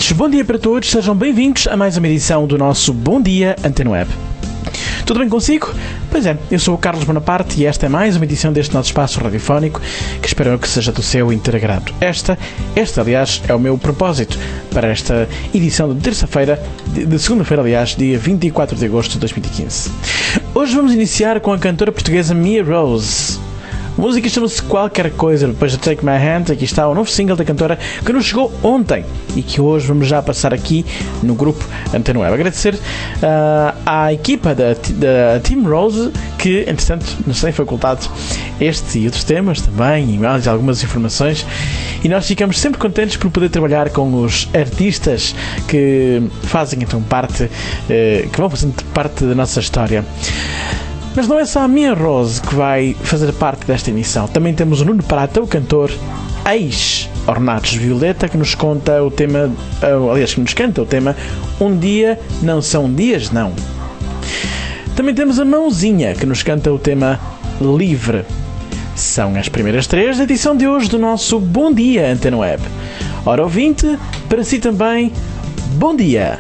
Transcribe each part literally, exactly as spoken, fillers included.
ouvintes, bom dia para todos, sejam bem-vindos a mais uma edição do nosso Bom Dia Antena Web. Tudo bem consigo? Pois é, eu sou o Carlos Bonaparte e esta é mais uma edição deste nosso espaço radiofónico que espero que seja do seu inteiro agrado. Esta, esta aliás, é o meu propósito para esta edição de terça-feira, de, de segunda-feira, aliás, dia vinte e quatro de agosto de dois mil e quinze. Hoje vamos iniciar com a cantora portuguesa Mia Rose. A música chama-se Qualquer Coisa, depois de Take My Hand. Aqui está o novo single da cantora que nos chegou ontem e que hoje vamos já passar aqui no grupo Antena Web. Agradecer uh, à equipa da, da Team Rose que, entretanto, nos tem facultado este e outros temas também e mais algumas informações, e nós ficamos sempre contentes por poder trabalhar com os artistas que fazem então parte, uh, que vão fazendo parte da nossa história. Mas não é só a Mia Rose que vai fazer parte desta emissão. Também temos o Nuno Prata, o cantor ex-Ornatos Violeta, que nos conta o tema, aliás, que nos canta o tema Um Dia Não São Dias Não. Também temos a Mãozinha, que nos canta o tema Livre. São as primeiras três da edição de hoje do nosso Bom Dia Antena Web. Ora, ouvinte, para si também, bom dia!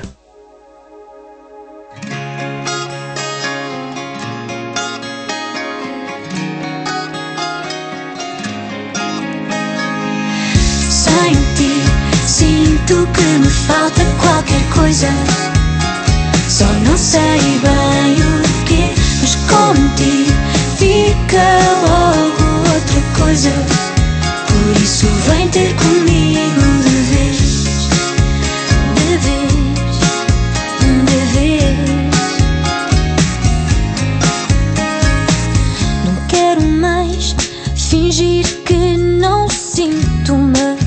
Sinto que me falta qualquer coisa, só não sei bem o quê, mas contigo fica logo outra coisa. Por isso vem ter comigo de vez, de vez, de vez. Não quero mais fingir que não sinto, mas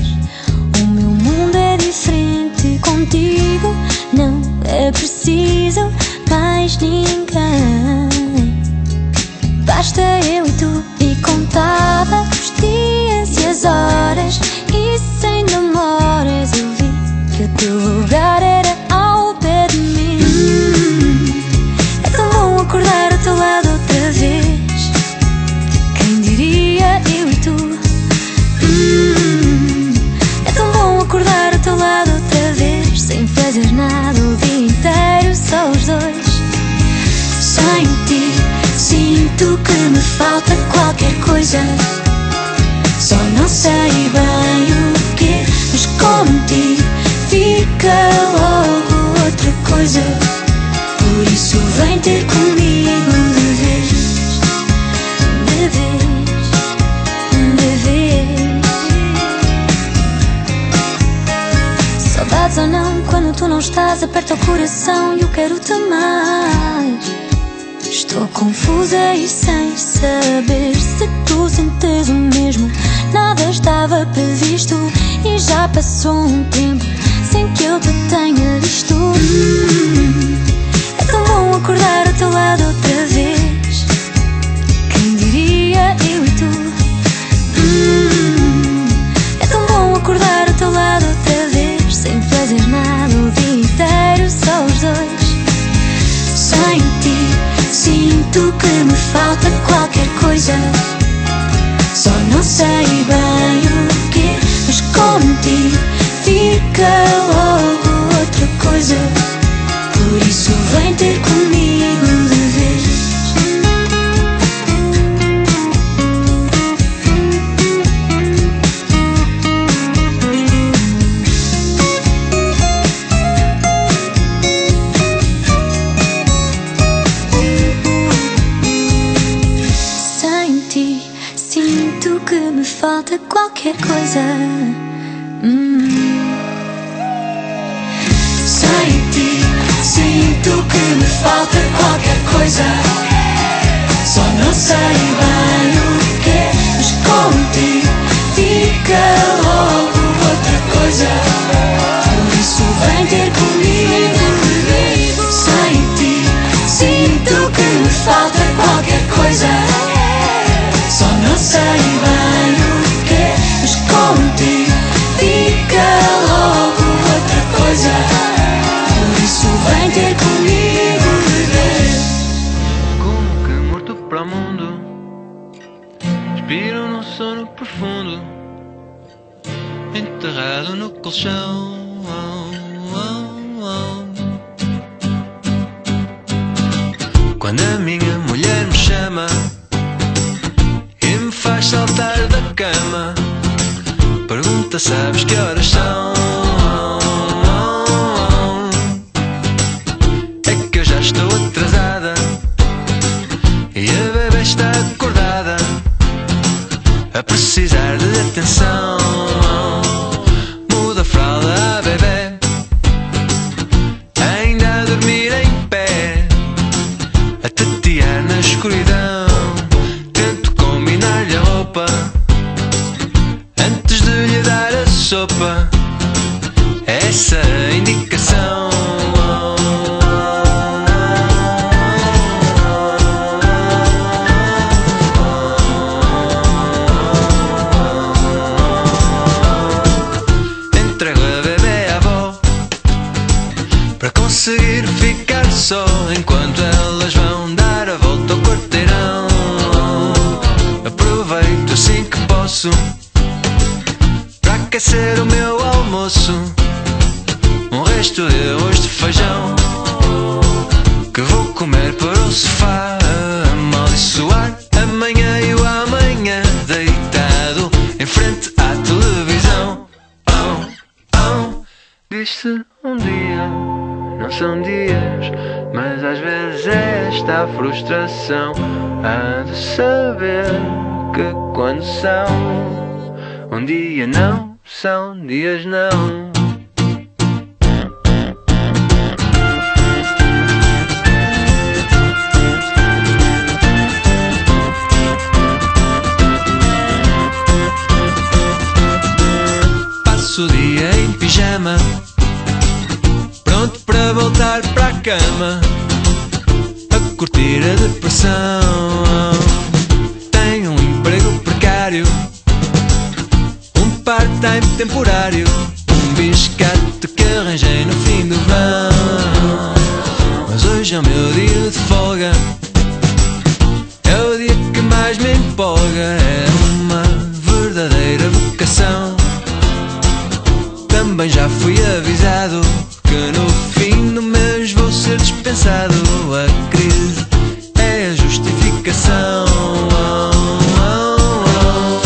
contigo não é preciso mais ninguém. Basta eu e tu, e contava os dias e as horas, e sem demoras eu vi que o teu lugar era ao pé de mim. hum, É tão bom acordar ao teu lado outra vez. Quem diria eu e tu? hum, É tão bom acordar ao teu lado outra vez, sem fazer nada o dia inteiro, só os dois. Sem ti, sinto que me falta qualquer coisa, só não sei bem o quê, mas contigo fica logo outra coisa. Por isso vem ter comigo de vez, de vez, de vez. Saudades ou não, quando tu não estás, aperta o coração e eu quero-te mais. Estou confusa e sem saber se tu sentes o mesmo. Nada estava previsto e já passou um tempo sem que eu te tenha visto. hum, É tão bom acordar ao teu lado outra vez. Quem diria eu e tu? hum, É tão bom acordar ao teu lado outra vez, sem fazer nada o dia inteiro, só os dois. Sem ti, sinto que me falta qualquer coisa, só não sei bem o quê, mas contigo fica logo outra coisa. Por isso vem ter comigo de vez. Falta qualquer coisa. hum. Sem ti, sinto que me falta qualquer coisa, só não sei bem o quê, mas contigo fica logo outra coisa. Por isso vem ter comigo. Sem ti, sinto que me falta qualquer coisa, só não sei bem o quê, mas contigo fica logo outra coisa. Por isso vem ter comigo viver. Como que morto para o mundo, respiro num sono profundo, enterrado no colchão. Quando a minha mulher me chama e me faz saltar da cama, pergunta: sabes que horas são? É que eu já estou atrasada e a bebê está acordada, a precisar de atenção. Muda a fralda à bebê, ainda a dormir em pé, a tatear na escuridão. Tento combinar-lhe a roupa antes de lhe dar a sopa, essa é a indicação. Entrego a bebê à avó para conseguir ficar só, enquanto elas vão dar a volta ao quarteirão. Aproveito assim que posso para aquecer o meu almoço, um resto de arroz de feijão que vou comer para o sofá, a amaldiçoar amanhã e o amanhã, deitado em frente à televisão. Oh, oh. Diz-se um dia, não são dias, mas às vezes é esta a frustração. Há de saber que quando são um dia não são dias não. Passo o dia em pijama, pronto para voltar para a cama, a curtir a depressão. Tenho um emprego precário, um part-time temporário, um biscate que arranjei no fim do verão. Mas hoje é o meu dia de folga, é o dia que mais me empolga, é uma verdadeira vocação. Também já fui avisado que no fim do mês vou ser dispensado. A crise é a justificação. Oh, oh, oh.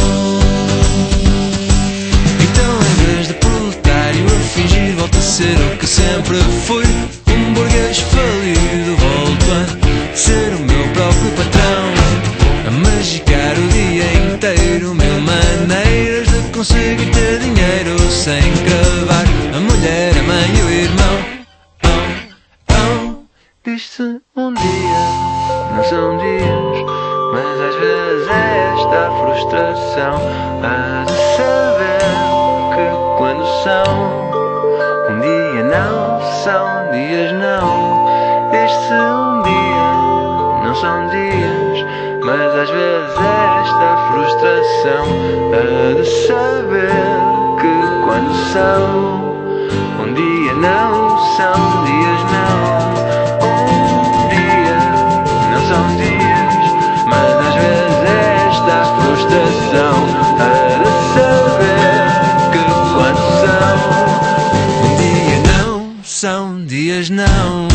Então, em vez de proletário a fingir, volto a ser o que sempre fui, um burguês falido. Volto a ser o meu próprio patrão, a magicar o dia inteiro, mil maneiras de conseguir ter dinheiro sem cravar a mulher, a mãe e o irmão. Oh, oh. Diz-se um dia, não são dias, mas às vezes é esta a frustração. Há de saber que quando são um dia não são dias não. Diz-se um dia, não são dias, mas às vezes é esta a frustração. Há de saber que quando são um dia não são dias não. Um dia não são dias, mas às vezes é esta a frustração. Há de saber que quando são um dia não são dias não.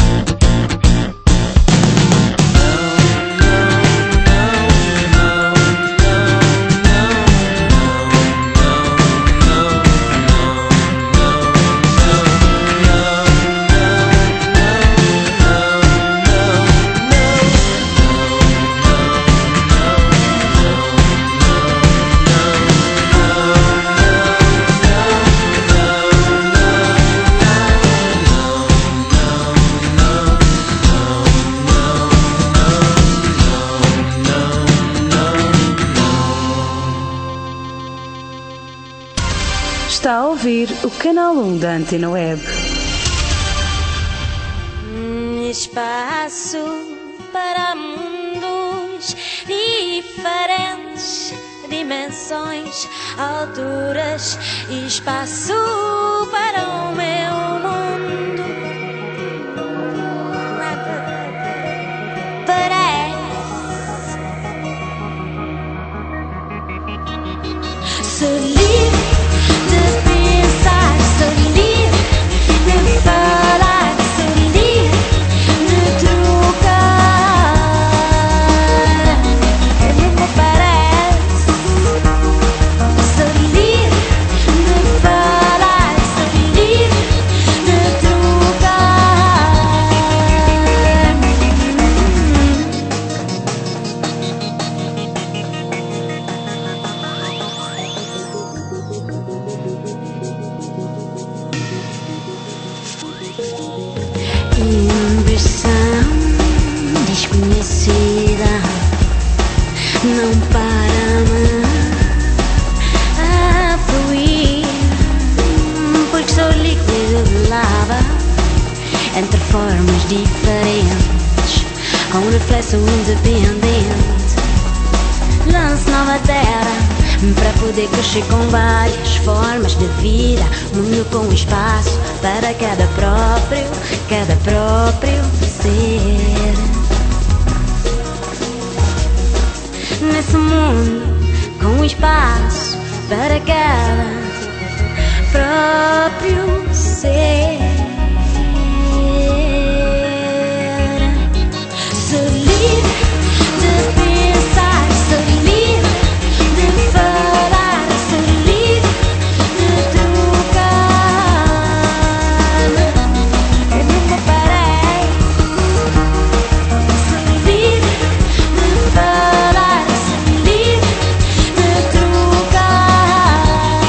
Está a ouvir o canal um da Antena Web. Espaço para mundos diferentes, dimensões, alturas, espaço para o meu mundo. Parece ser livre de pensar, ser livre de falar, ser livre de trocar. Inversão desconhecida não para-me a fluir, porque sou líquido de lava entre formas diferentes, com um reflexo independente. Lance nova terra para poder crescer com várias formas de vida, mundo com espaço para cada próprio, cada próprio ser. Nesse mundo com espaço para cada próprio ser. Sou livre de pensar, sou livre de falar, sou livre de trocar. Eu nunca parei. Sou livre de falar, sou livre de trocar.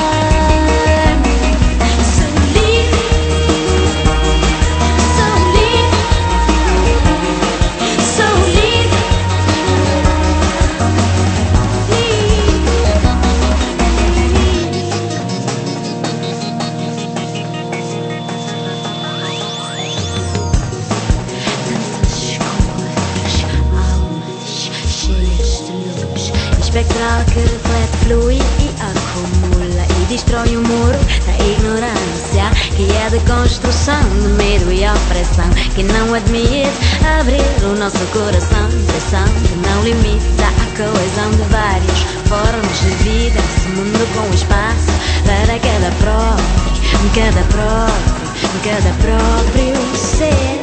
Sou livre, sou livre, sou livre, livre. Tantas cores, almas cheias de luz, espectral que reflete, flui e acumula e destrói o muro da ignorância, que é de construção de medo e opressão, que não admite abrir o nosso coração, pressão que não limita a coesão de várias formas de vida, esse mundo com espaço para cada próprio, cada próprio, cada próprio ser.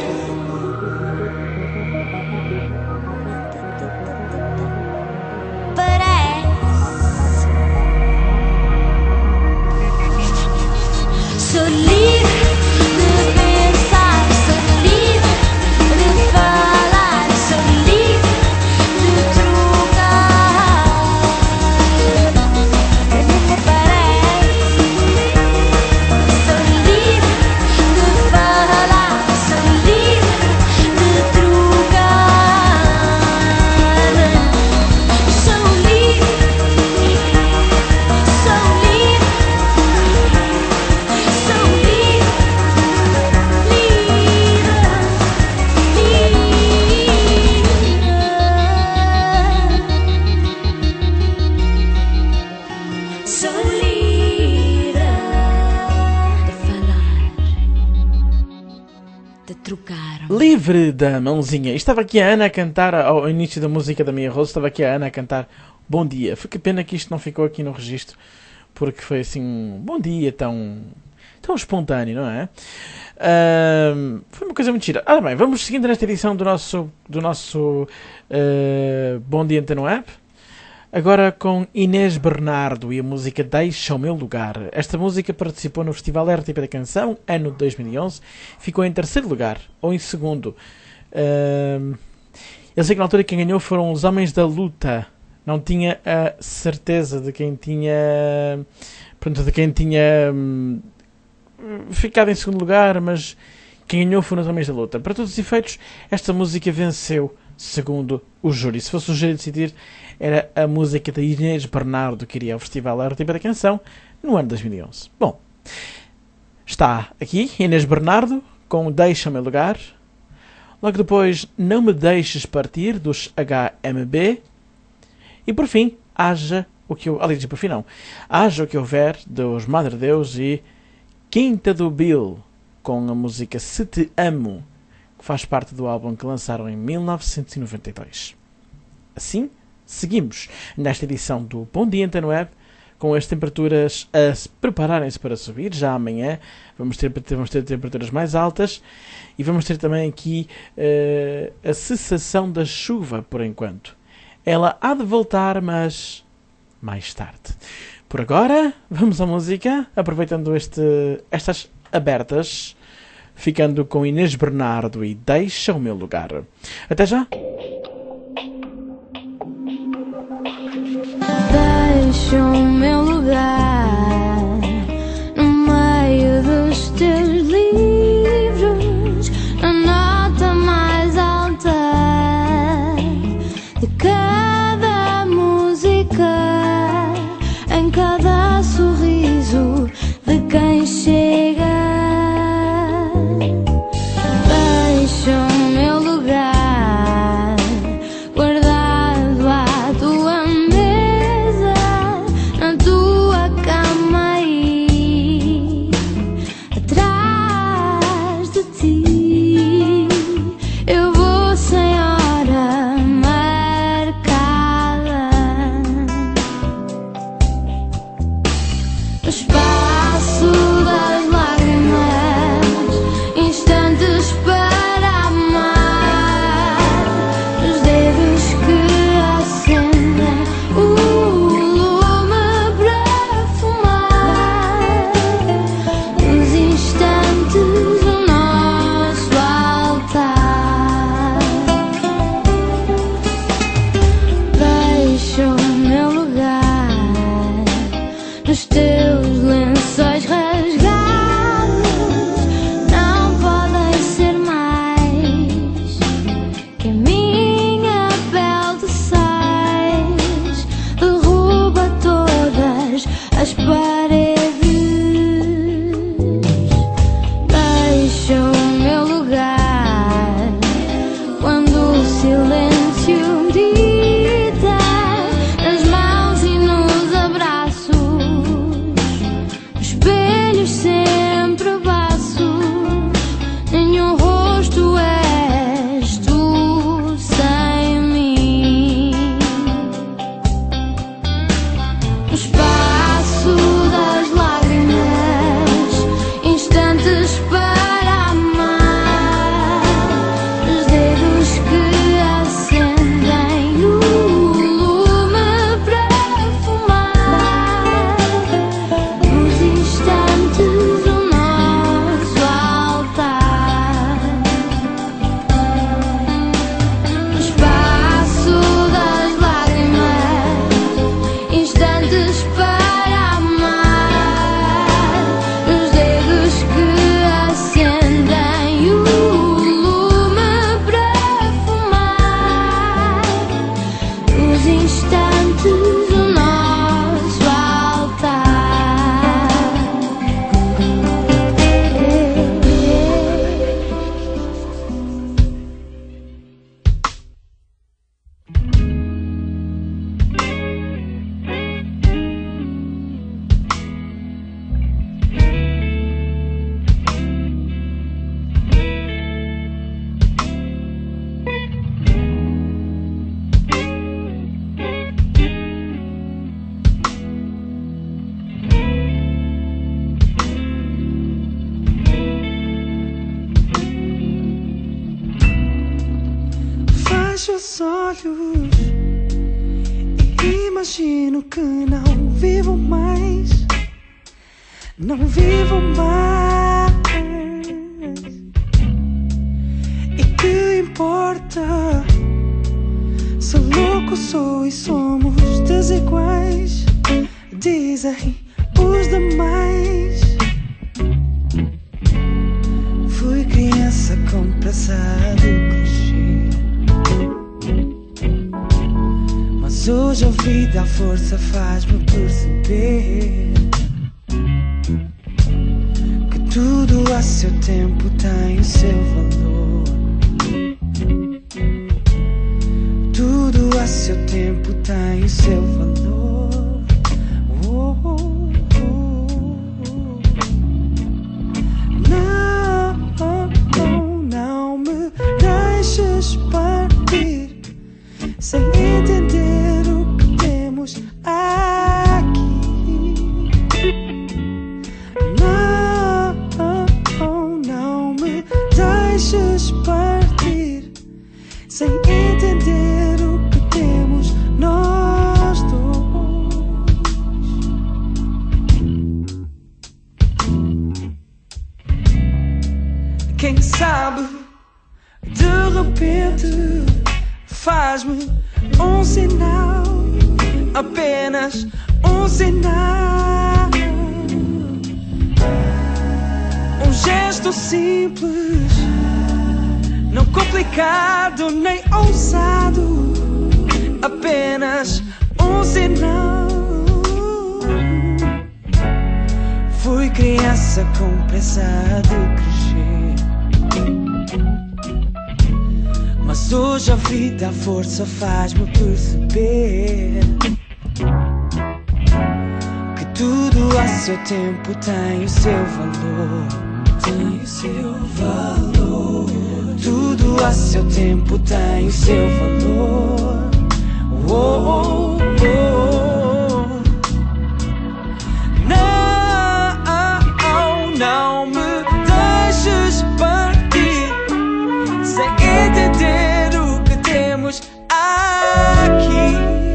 Parece. Sou livre de pensar, sou livre de falar, sou livre de trocar. Eu nunca parei. Sou livre de falar, sou livre de trocar. Sou livre, sou livre, sou livre, livre, sou livre de falar, de trocar. Livre da mãozinha. E estava aqui a Ana a cantar, ao início da música da Mia Rose, estava aqui a Ana a cantar Bom Dia. Foi que pena que isto não ficou aqui no registro, porque foi assim um bom dia tão, tão espontâneo, não é? Ahm, foi uma coisa muito gira. Ora bem, vamos seguindo nesta edição do nosso, do nosso ah, Bom Dia Antena Web. Agora com Inês Bernardo e a música Deixa o Meu Lugar. Esta música participou no Festival R T P da Canção, ano de dois mil e onze. Ficou em terceiro lugar, ou em segundo. Ahm, eu sei que na altura quem ganhou foram os Homens da Luta. Não tinha a certeza de quem tinha... Pronto, de quem tinha hum, ficado em segundo lugar, mas quem ganhou foram os Homens da Luta. Para todos os efeitos, esta música venceu segundo o júri. Se fosse o júri decidir, era a música da Inês Bernardo que iria ao Festival R T P da Canção no ano de dois mil e onze. Bom, está aqui Inês Bernardo com Deixa o Meu Lugar. Logo depois, Não Me Deixes Partir, dos H M B. E por fim, Haja o que eu... Aliás, por fim não. Haja o que houver, dos Madre Deus, e Quinta do Bill, com a música Se Te Amo, que faz parte do álbum que lançaram em mil novecentos e noventa e dois. Assim, seguimos nesta edição do Bom Dia Antena Web, com as temperaturas a se prepararem-se para subir. Já amanhã vamos ter, vamos ter temperaturas mais altas e vamos ter também aqui uh, a cessação da chuva por enquanto. Ela há de voltar, mas mais tarde. Por agora, vamos à música, aproveitando este, estas abertas, ficando com Inês Bernardo e Deixa o Meu Lugar. Até já! Deixa o meu lugar no meio dos teus livros. fecho os olhos e imagino que não vivo mais, não vivo mais. E que importa se louco sou e somos desiguais, dizem os demais. Fui criança com passado clichê, mas hoje a vida, a força faz-me perceber que tudo a seu tempo tem o seu valor. Tudo a seu tempo tem o seu valor. Oh, oh, oh. Não, oh, não me deixes partir sem entender o que temos aqui. Não, não me deixes partir sem entender o que temos nós dois. Quem sabe de repente faz-me um sinal, apenas um sinal, um gesto simples, não complicado nem ousado, apenas um sinal. Fui criança com pressa de crescer, mas hoje a vida, a força faz-me perceber que tudo a seu tempo tem o seu valor. Tem o seu valor. Tudo a seu tempo tem o seu valor. Oh, oh, oh. Não, não me deixes partir sem entender o que temos aqui.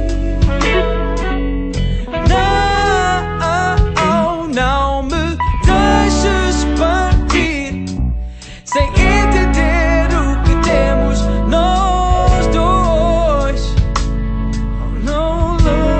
Não, não me deixes partir sem entender o que temos nós dois. Oh, não,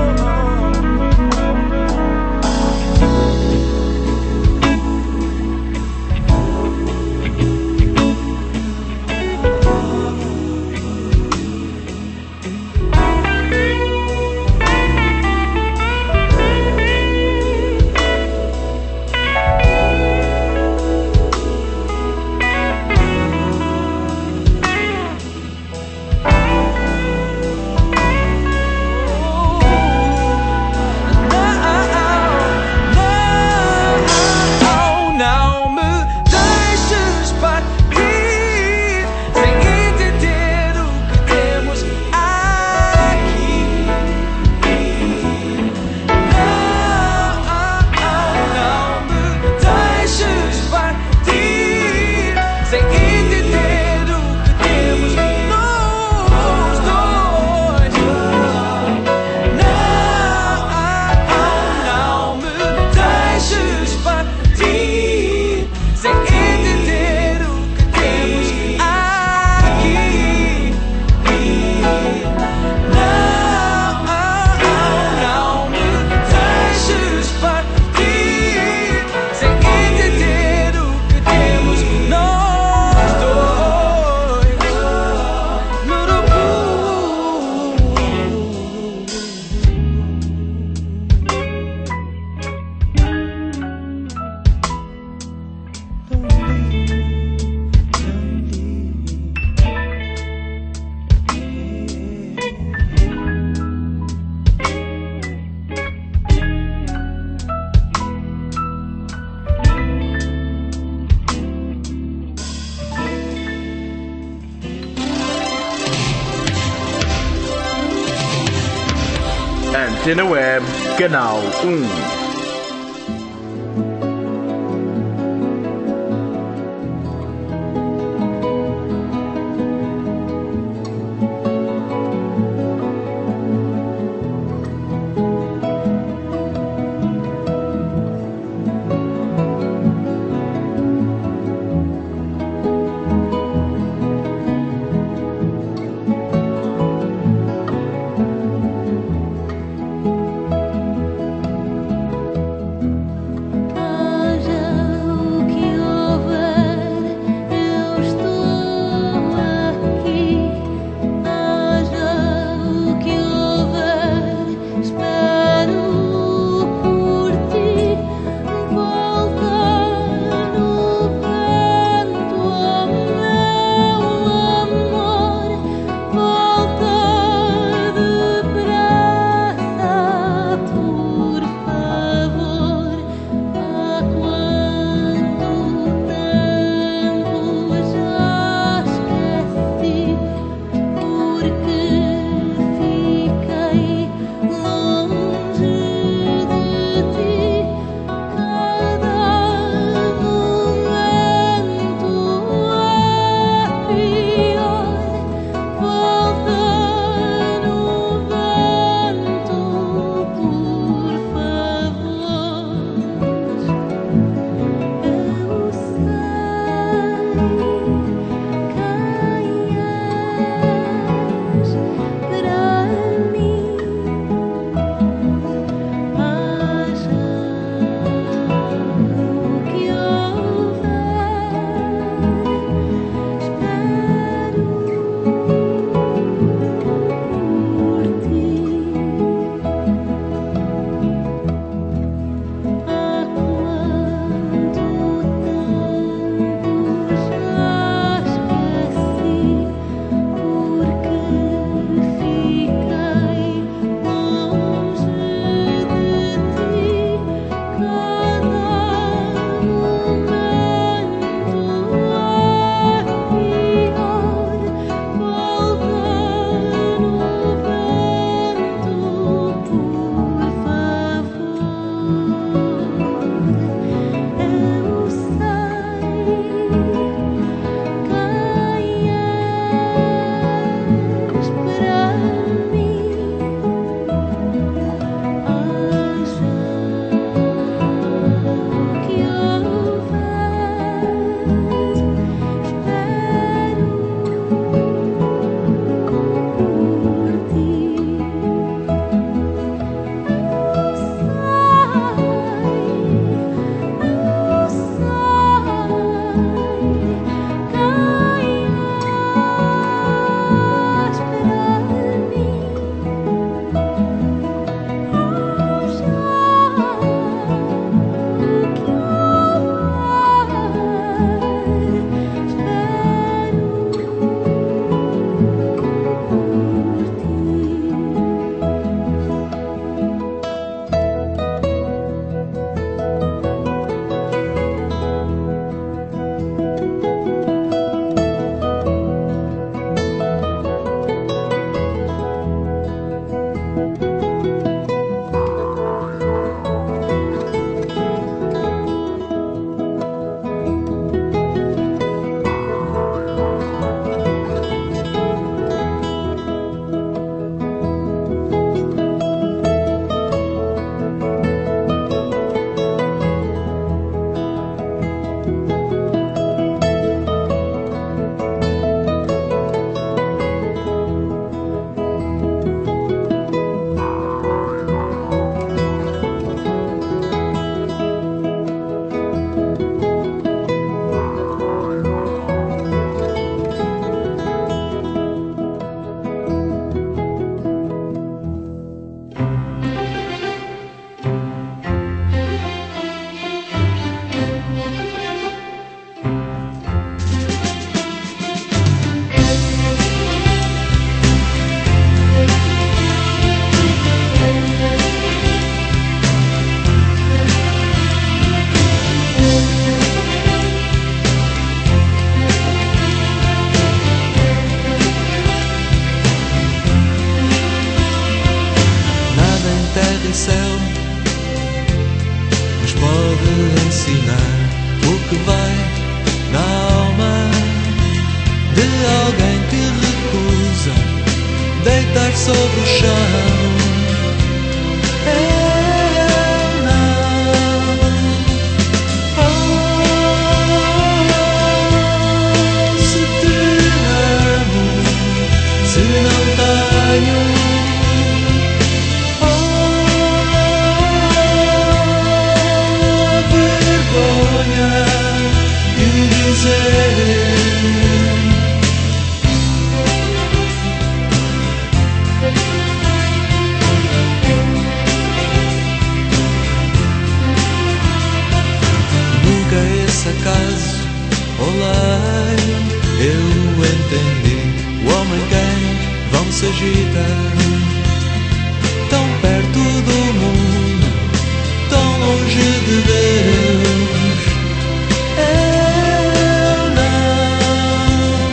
Antena Web, Canal um. céu, mas pode ensinar o que vai na alma de alguém que recusa deitar sobre o chão. Eu não, oh, se te amo, se não tenho acaso, olá, eu entendi. O homem quem vão se agitar, tão perto do mundo, tão longe de Deus. Eu não,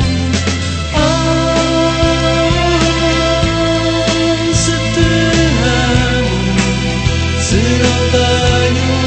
oh, se te amo, se não tenho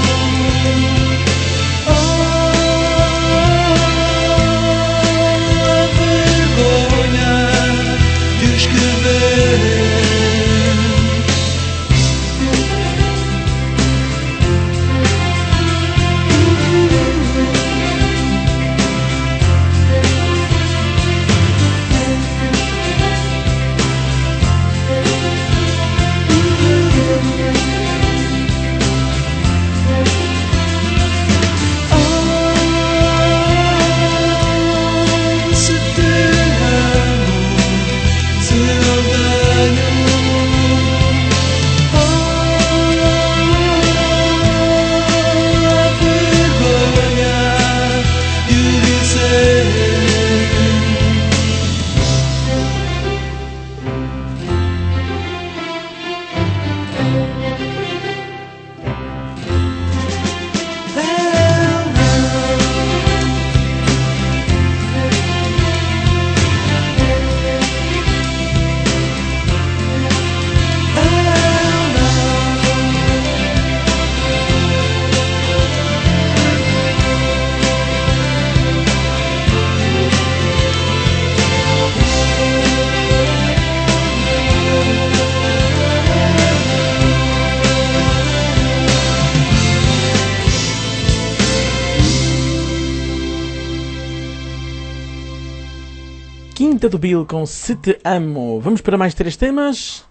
Quinta do Bill com Se Te Amo. Vamos para mais três temas.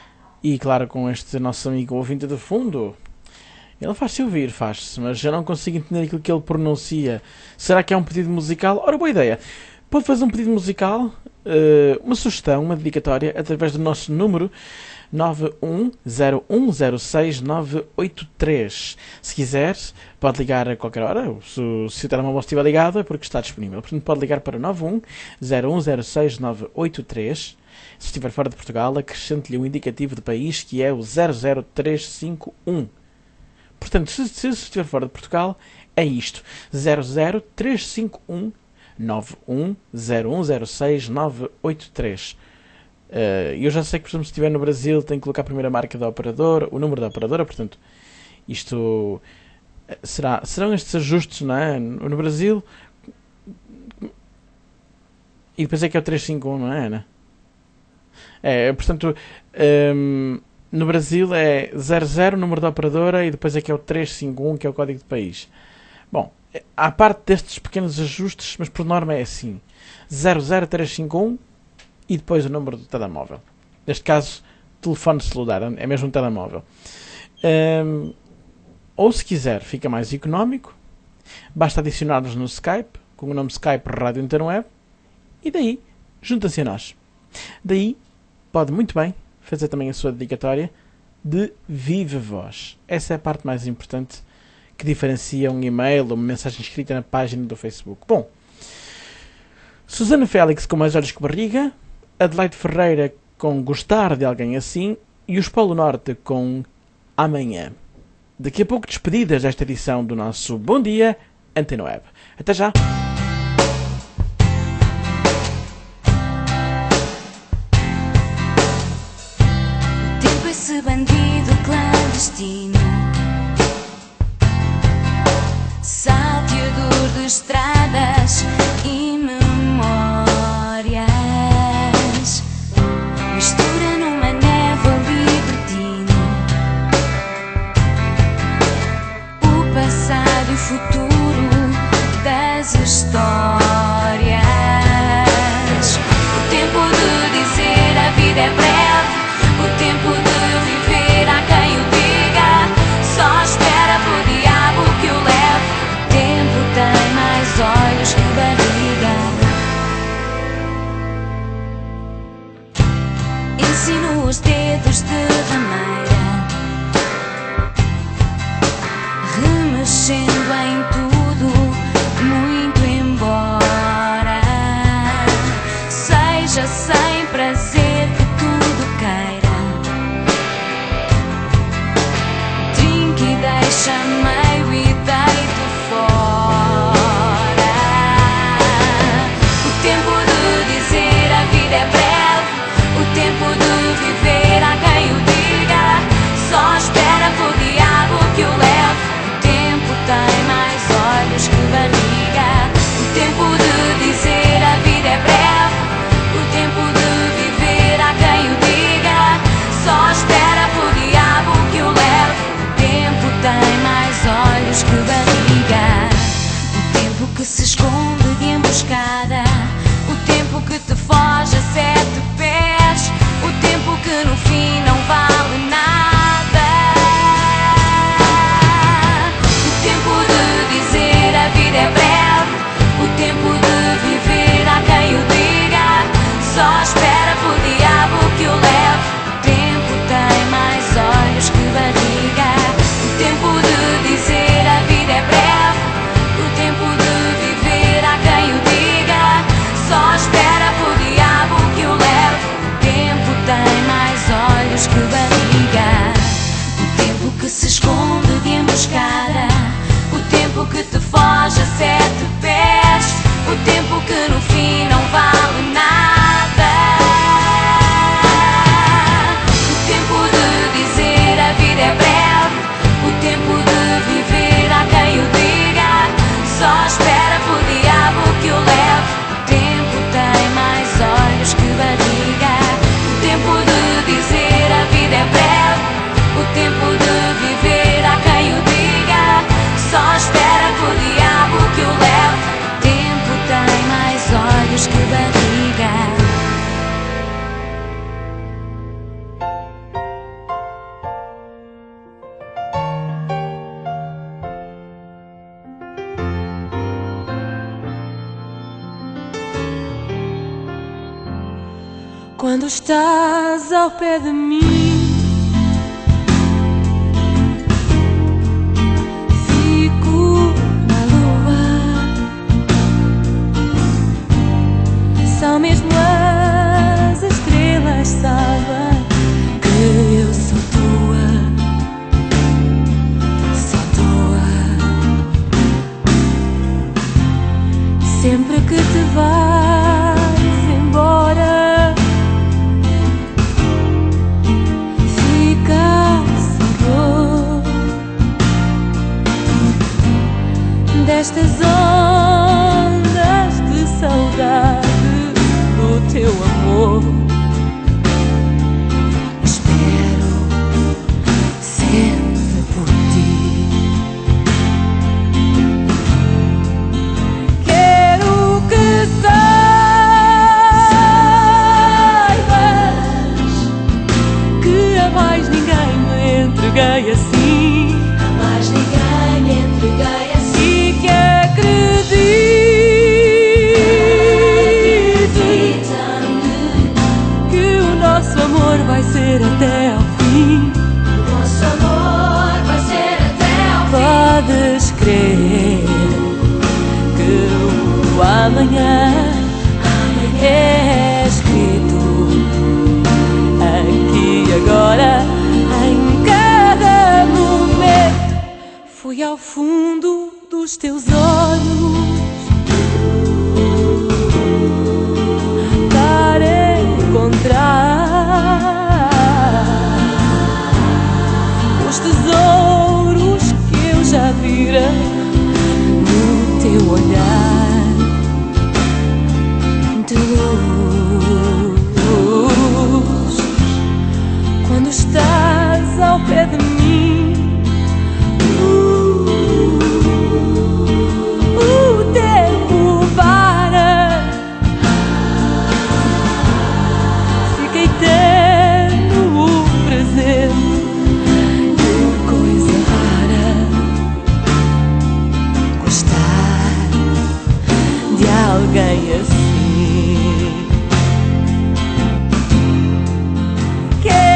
E claro, com este nosso amigo ouvinte de fundo. Ele faz-se ouvir, faz-se, mas eu não consigo entender aquilo que ele pronuncia. Será que é um pedido musical? Ora, boa ideia. Pode fazer um pedido musical, uma sugestão, uma dedicatória, através do nosso número nove um zero um zero seis nove oito três. Se quiser, pode ligar a qualquer hora. Se, se o telemóvel estiver ligado, é porque está disponível. Portanto, pode ligar para nove um zero um zero seis nove oito três. Se estiver fora de Portugal, acrescente-lhe um indicativo de país, que é o zero zero três cinco um. Portanto, se, se estiver fora de Portugal, é isto. zero zero três cinco um nove um zero um zero seis nove oito três. Uh, eu já sei que, por exemplo, se estiver no Brasil, tem que colocar a primeira marca da operadora, o número da operadora, portanto, isto será, serão estes ajustes, não é? No Brasil, e depois é que é o trezentos e cinquenta e um, não é, Ana? É, portanto, um, no Brasil é zero zero, número da operadora, e depois é que é o trezentos e cinquenta e um, que é o código de país. Bom, há parte destes pequenos ajustes, mas por norma é assim: zero zero três cinco um e depois o número do telemóvel. Neste caso, telefone celular, é mesmo um telemóvel. Um, ou se quiser, fica mais económico, basta adicionar-nos no Skype, com o nome Skype Rádio Interweb, e daí junta-se a nós. Daí pode muito bem fazer também a sua dedicatória de viva voz. Essa é a parte mais importante que diferencia um e-mail ou uma mensagem escrita na página do Facebook. Bom, Susana Félix com Mais Olhos que Barriga, Adelaide Ferreira com Gostar de Alguém Assim e os Polo Norte com Amanhã. Daqui a pouco despedidas desta edição do nosso Bom Dia Antena Web. Até já! Tempo esse bandido, clã de os dedos de rameira, remexendo em tudo, muito embora seja sem prazer que tudo queira. Trinque e deixa meio e deito fora. O tempo de dizer a vida é breve, o tempo de viver há quem o diga, só espera por diabo que o leve. O tempo tem mais olhos que barriga. O tempo de dizer a vida é breve, o tempo de viver há quem o diga, só espera por diabo que o leve. O tempo tem mais olhos que barriga. O tempo que se esconde de emboscada, o tempo que te foge a sete pés, o tempo que no fim não vale nada. O tempo de dizer a vida é breve, o tempo de viver há quem o diga, só espera por diabo que o leve. O tempo tem mais olhos que barriga. O tempo de dizer a vida é breve, o tempo de viver há quem o diga, só espera por diabo que o leve. O tempo tem mais olhos que barriga. O tempo que se esconde de emboscada, o tempo que te foge a sete pés, o tempo que no fim não vale nada. O tempo de dizer a vida é breve, o tempo de viver há quem o diga, só espera por diabo que o leve. O tempo tem mais olhos que barriga. O tempo de dizer a vida é breve, o tempo de viver há quem o diga, só espera por diabo que o leve. O tempo tem mais olhos que barriga. Quando estás ao pé de mim, fico na lua. Só mesmo as estrelas sabem que eu sou tua, sou tua. Sempre que te vais embora, destas ondas de saudade do teu amor, espero sempre por ti. Quero que saibas que a mais ninguém me entreguei assim, a mais ninguém me entreguei assim. Que acredite que o nosso amor vai ser até ao fim. O nosso amor vai ser até ao fim. Podes crer que o amanhã é escrito aqui e agora, em cada momento. Fui ao fundo dos teus olhos para encontrar os tesouros que eu já vira no teu olhar de luz. Quando estás ao pé de mim, o tempo para. Fiquei tendo o presente, que coisa rara, gostar de alguém assim. Que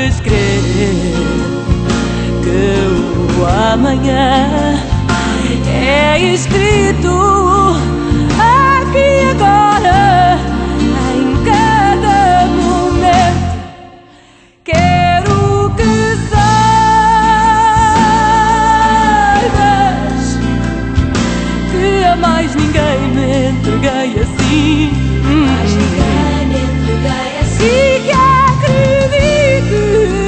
podes crer que o amanhã é escrito aqui agora, em cada momento. Quero que saibas que a mais ninguém me entreguei assim. Mais ninguém me entreguei assim. E que acredite.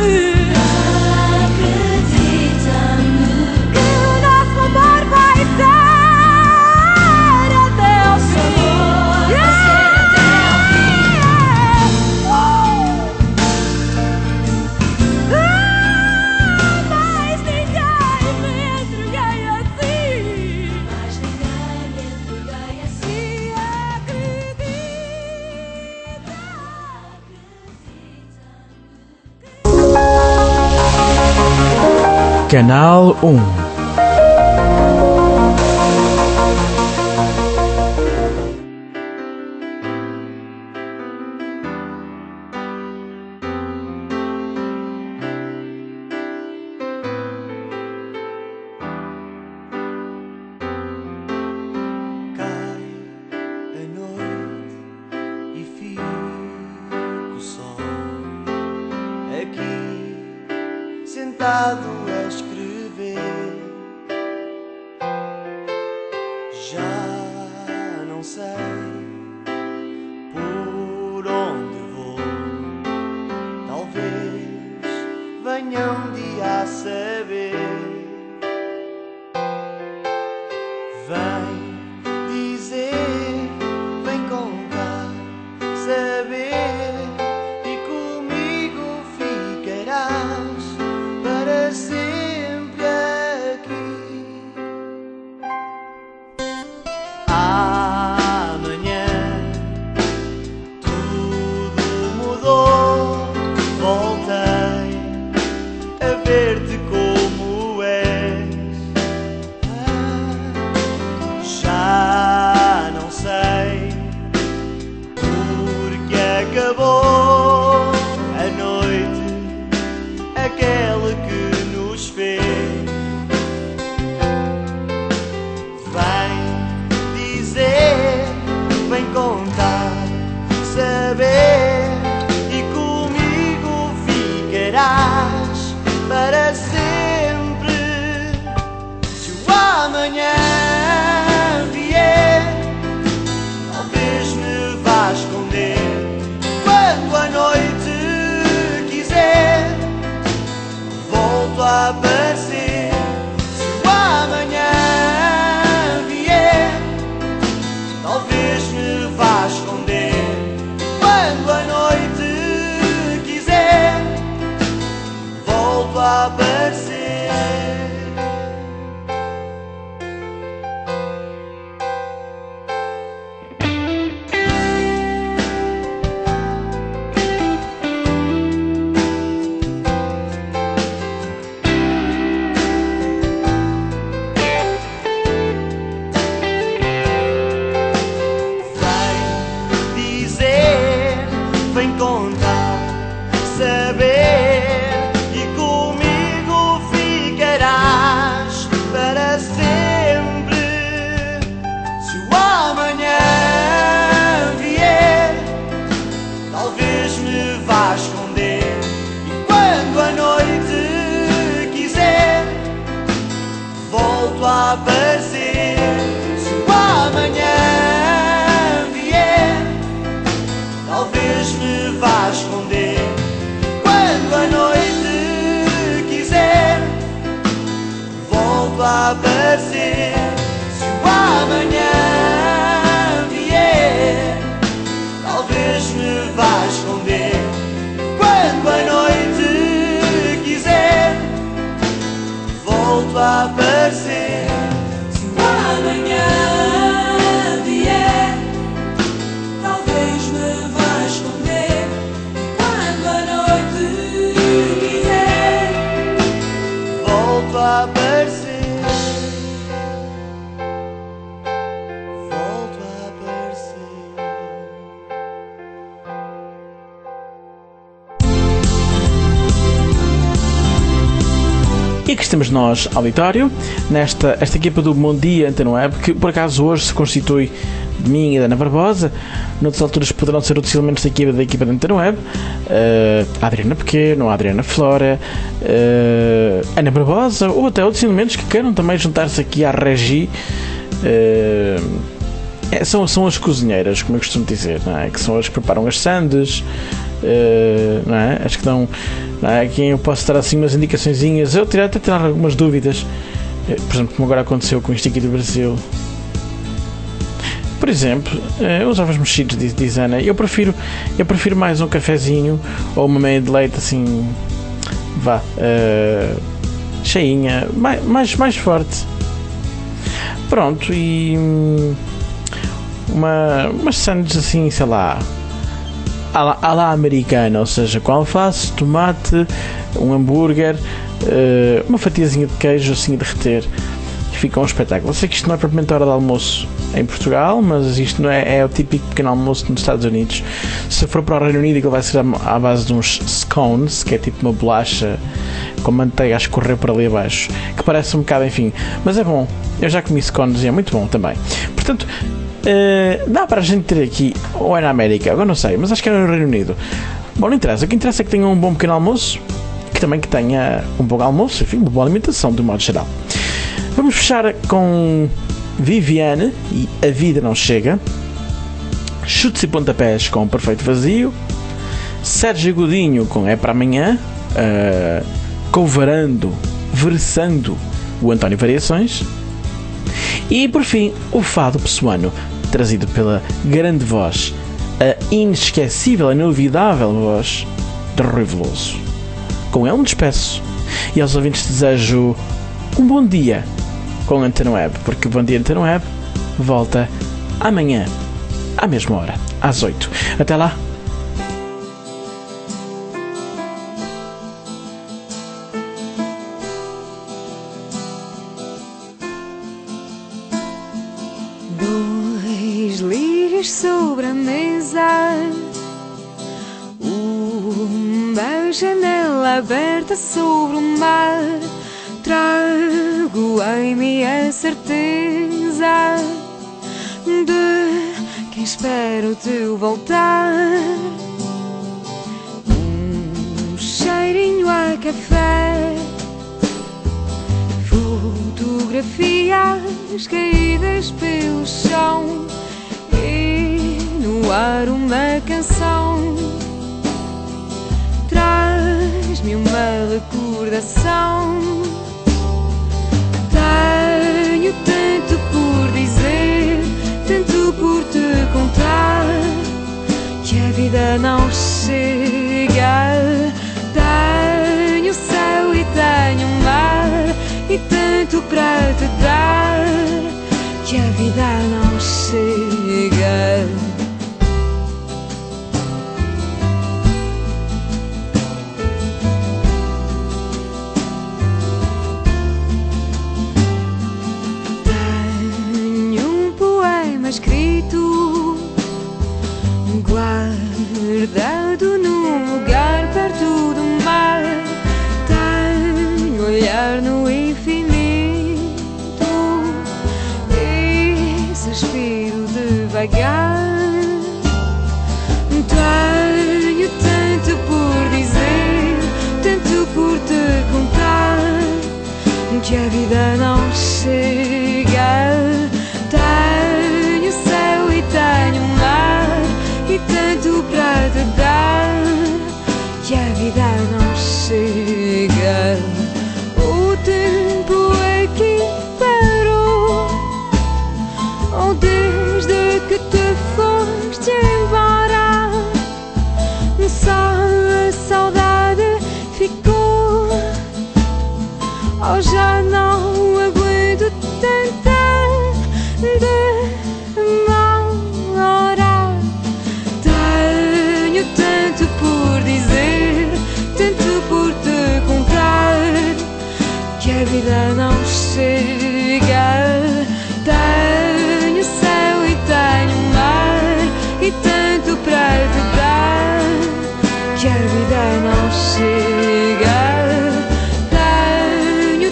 Canal um. Sentado a escrever, já não sei por onde vou. Talvez venha um dia a saber. Vem dizer, vem contar, saber, e comigo ficarás para sempre aqui. Amanhã tudo mudou. Voltei a ver-te como és. Já não sei porque acabou a noite, aquela que nos fez. Vem dizer, vem contar, saber, e comigo ficarás para sempre. Se o amanhã vier, talvez me vá esconder. Quando a noite quiser, volto a aparecer. Se o amanhã vier, talvez me vá esconder. Quando a noite quiser, volto a aparecer. Vem contar, saber, e comigo ficarás para sempre. Se o amanhã vier, talvez me vá esconder. E quando a noite quiser, volto a aparecer. Se o amanhã talvez me vá esconder. Quando a noite quiser, volto a aparecer. Se o amanhã vier, talvez me vá esconder. Quando a noite quiser, volto a aparecer. Se o amanhã vier, talvez me vá esconder. Quando a noite quiser, volto a aparecer. Volto a aparecer. E aqui estamos nós, auditório, nesta esta equipa do Bom Dia Antena Web, que por acaso hoje se constitui de mim e da Ana Barbosa. Noutras alturas poderão ser outros elementos da equipa da equipa da Antena Web, uh, a Adriana Pequeno, a Adriana Flora, uh, Ana Barbosa, ou até outros elementos que queiram também juntar-se aqui à regi. Uh, é, são, são as cozinheiras, como eu costumo dizer, não é? Que são as que preparam as sandes, uh, não é? As que dão, não é? Quem eu posso dar assim umas indicaçõezinhas, eu tirar, até tirar algumas dúvidas, uh, por exemplo, como agora aconteceu com isto aqui do Brasil. Por exemplo, uh, os ovos mexidos, diz, diz Ana, eu prefiro, eu prefiro mais um cafezinho ou uma meia de leite assim, vá, uh, cheinha, mais, mais, mais forte. Pronto, e uma, umas sandes assim, sei lá, à la, à la americana, ou seja, com alface, tomate, um hambúrguer, uh, uma fatiazinha de queijo assim a derreter, e fica um espetáculo. Eu sei que isto não é propriamente a hora de almoço em Portugal, mas isto não é, é o típico pequeno almoço nos Estados Unidos. Se for para o Reino Unido, ele vai ser à base de uns scones, que é tipo uma bolacha com manteiga a escorrer por ali abaixo, que parece um bocado, enfim, mas é bom. Eu já comi scones e é muito bom também. Portanto, uh, dá para a gente ter aqui, ou é na América, agora não sei, mas acho que é no Reino Unido. Bom, não interessa, o que interessa é que tenha um bom pequeno almoço, que também que tenha um bom almoço, enfim, uma boa alimentação, de um modo geral. Vamos fechar com Viviane e A Vida Não Chega, Chutes e Pontapés com Perfeito Vazio, Sérgio Godinho com É Para Amanhã, uh, Couvarando, Versando o António Variações, e por fim o Fado Pessoano, trazido pela grande voz, a inesquecível e inolvidável voz de Rui Veloso. Com ele me despeço e aos ouvintes desejo um bom dia com a Antena Web, porque o Bom Dia Antena Web volta amanhã, à mesma hora, às oito. Até lá! Dois lírios sobre a mesa, uma janela aberta sobre o mar. Trago em mim a certeza de que espero te voltar. Um cheirinho a café, fotografias caídas pelo chão e no ar uma canção. Traz-me uma recordação. Tenho tanto por dizer, tanto por te contar, que a vida não chega. Tenho céu e tenho mar, e tanto para te dar, que a vida não chega. Escrito, guardado num lugar perto do mar. Tenho olhar no infinito e suspiro devagar. Tenho tanto por dizer, tanto por te contar, que a vida não chega. Tenho céu e tenho mar, e tanto para te dar, que a vida não chega. O tempo aqui parou, ou desde que te foste embora, só a saudade ficou. Oh, já não aguento tanta demora. Tenho tanto por dizer, tanto por te contar, que a vida não chega. Tenho céu e tenho mar, e tanto para te dar, que a vida não chega. Tenho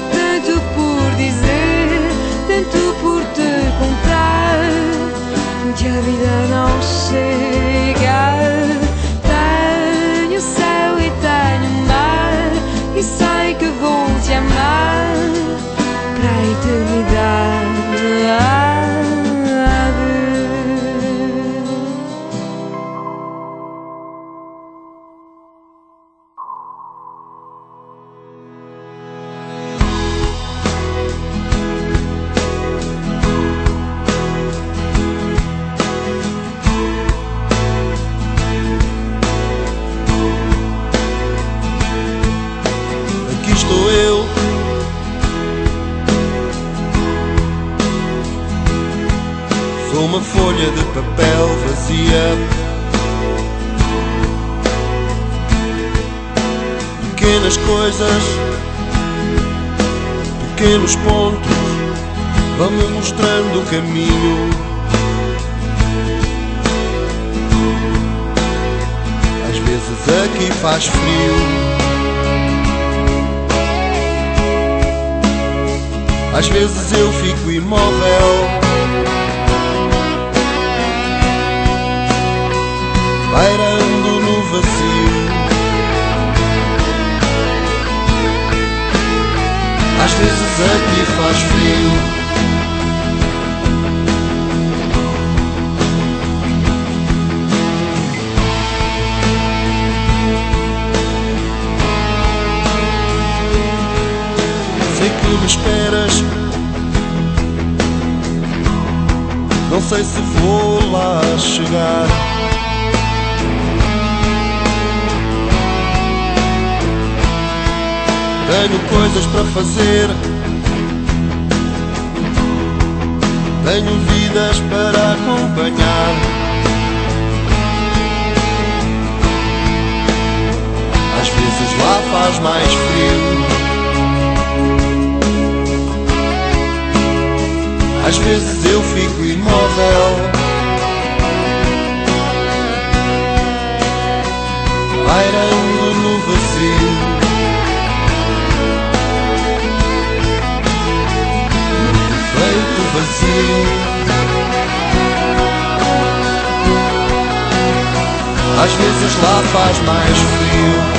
uma folha de papel vazia. Pequenas coisas, pequenos pontos vão-me mostrando o caminho. Às vezes aqui faz frio, às vezes eu fico imóvel, pairando no vazio. Às vezes aqui faz frio, sei que me esperas, não sei se vou lá chegar. Tenho coisas para fazer, tenho vidas para acompanhar. Às vezes lá faz mais frio, às vezes eu fico imóvel, pairando no vazio. Feito vazio, às vezes lá faz mais frio.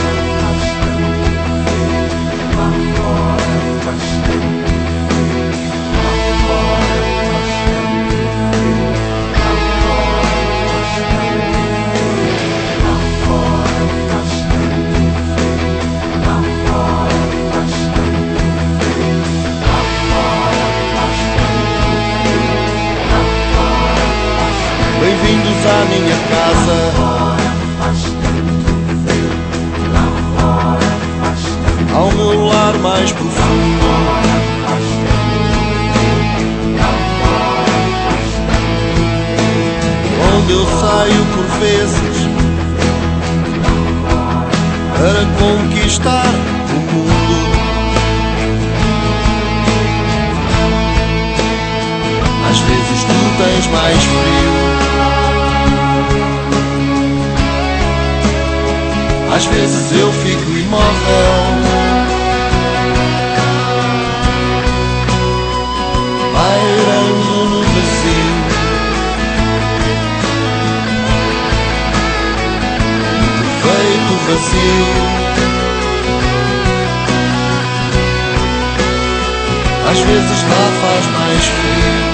Bem-vindos à minha casa, ao meu lar mais profundo, onde eu saio por vezes para conquistar o mundo. Às vezes tu tens mais frio, às vezes eu fico imóvel, pairando no vazio. Feito vazio, às vezes lá faz mais frio.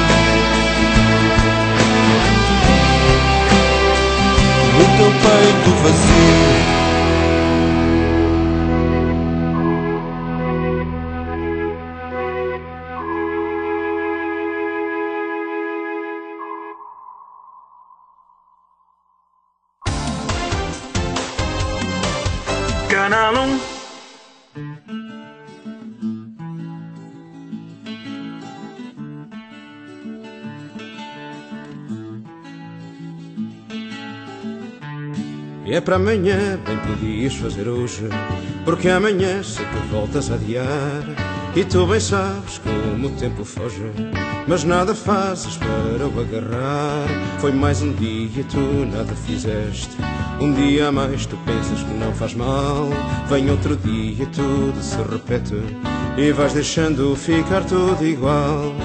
No teu peito vazio, Canal um. E é para amanhã, bem podias fazer hoje, porque amanhã sei que voltas a adiar. E tu bem sabes como o tempo foge, mas nada fazes para o agarrar. Foi mais um dia e tu nada fizeste, um dia a mais tu pensas que não faz mal. Vem outro dia e tudo se repete, e vais deixando ficar tudo igual.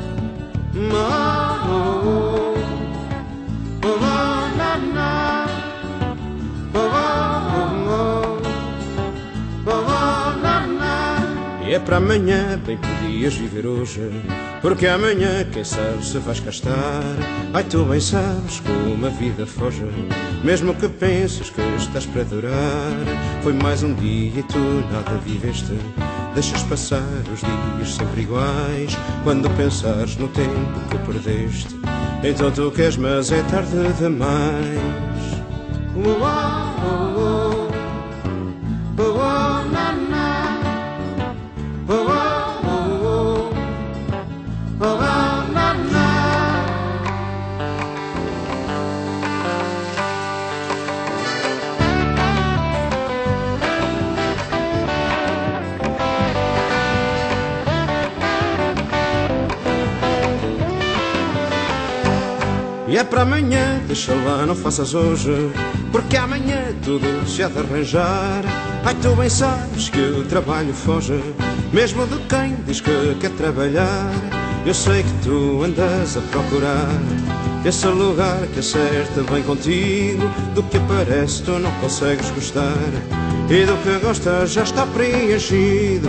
E é para amanhã, bem podias viver hoje, porque amanhã quem sabe se vais cá estar. Ai, tu bem sabes como a vida foge, mesmo que penses que estás para durar. Foi mais um dia e tu nada viveste, deixas passar os dias sempre iguais. Quando pensares no tempo que perdeste, então tu queres, mas é tarde demais. Uau, uau, uau, na, na. E é para amanhã, deixa lá, não faças hoje, porque amanhã tudo se há de arranjar. Ai, tu bem sabes que o trabalho foge, mesmo de quem diz que quer trabalhar. Eu sei que tu andas a procurar esse lugar que acerte bem contigo. Do que aparece tu não consegues gostar, e do que gostas já está preenchido.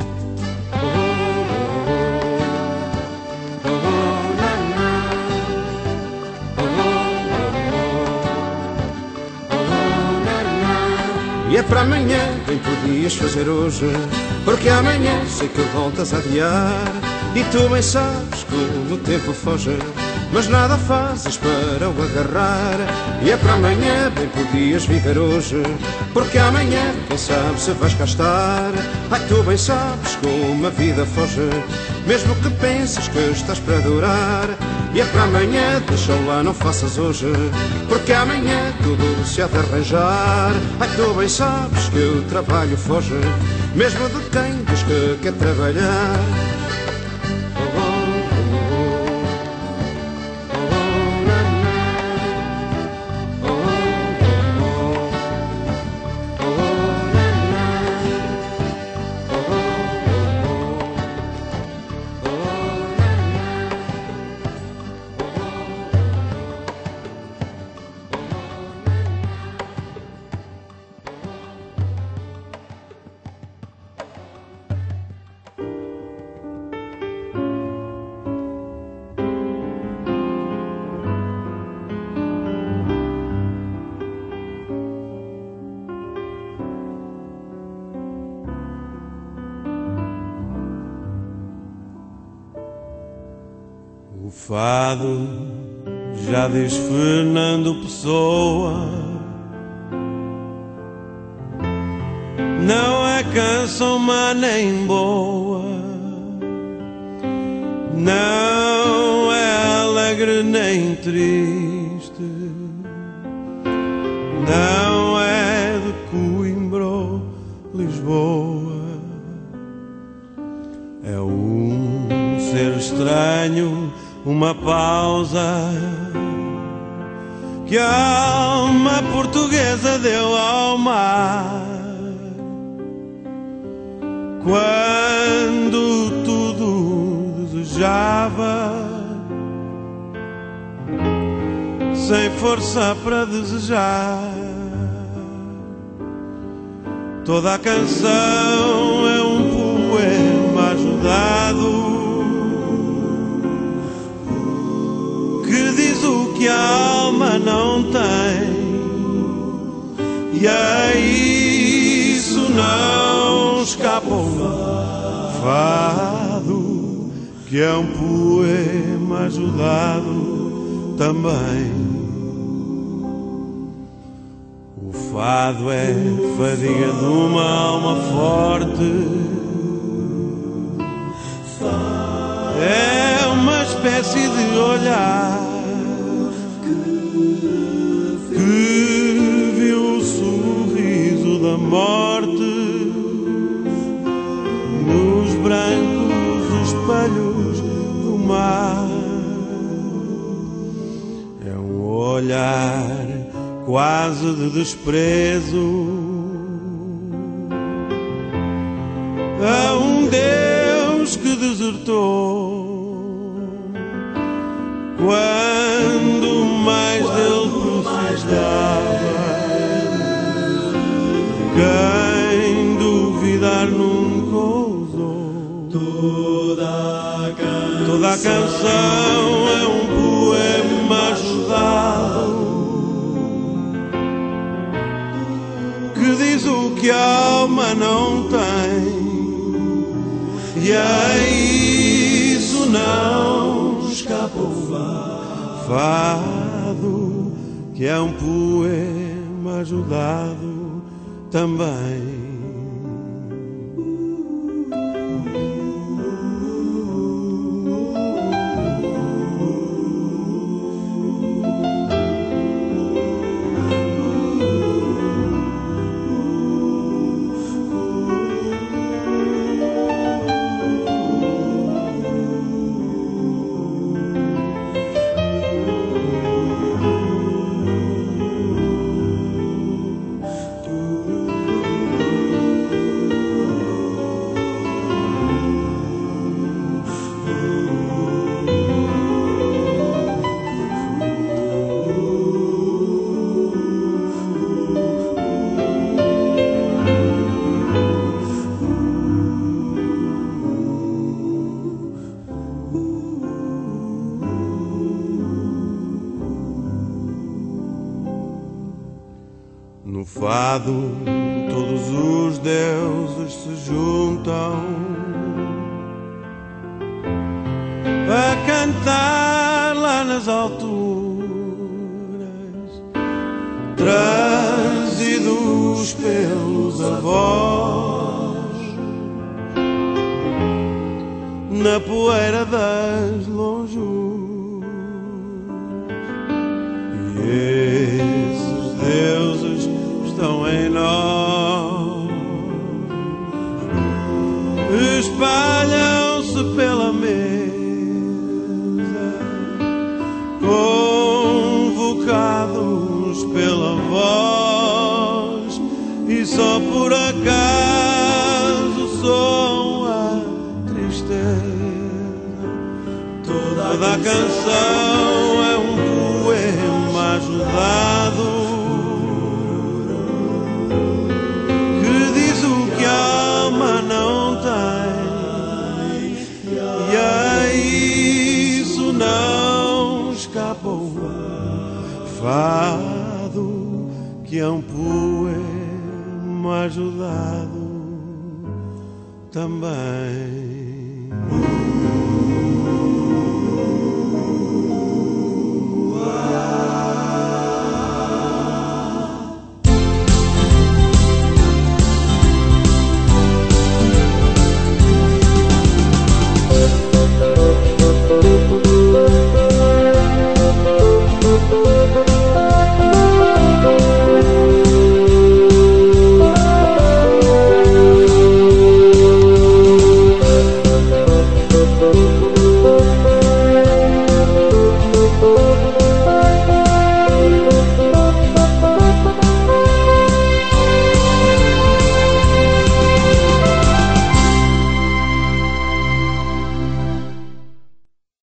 E é para amanhã, bem podias fazer hoje, porque amanhã sei que voltas a adiar. E tu bem sabes como o tempo foge, mas nada fazes para o agarrar. E é para amanhã, bem podias viver hoje, porque amanhã quem sabe se vais cá estar. Ai, tu bem sabes como a vida foge, mesmo que penses que estás para durar. E é para amanhã, deixa lá, não faças hoje, porque amanhã tudo se há de arranjar. Ai, tu bem sabes que o trabalho foge, mesmo de quem diz que quer trabalhar. O fado, já diz Fernando Pessoa, não é canção má nem boa, não é alegre nem triste, não é de Coimbra ou Lisboa, é um ser estranho, uma pausa que a alma portuguesa deu ao mar, quando tudo desejava, sem força para desejar. Toda a canção é um poema ajudado que diz o que a alma não tem, e a isso não escapa um fado, que é um poema ajudado também. O fado é fadiga de uma alma forte, é uma espécie de olhar que viu o sorriso da morte nos brancos espelhos do mar. É um olhar quase de desprezo a um Deus que desertou quando mais dele precisava. Quem duvidar nunca ousou. Toda a canção, Toda a canção é um poema ajudado que diz o que a alma não tem, e a isso não escapa o fado, que é um poema ajudado também. fado, todos os deuses se juntam a cantar lá nas alturas, trazidos pelos avós, na poeira das lonjuras. E esses deuses estão em nós, espalham-se pela mesa, convocados pela voz, e só por acaso são a tristeza. Toda a canção é um poema ajudado que diz o que a alma não tem, e a isso não escapa o fado, que é um poema ajudado também.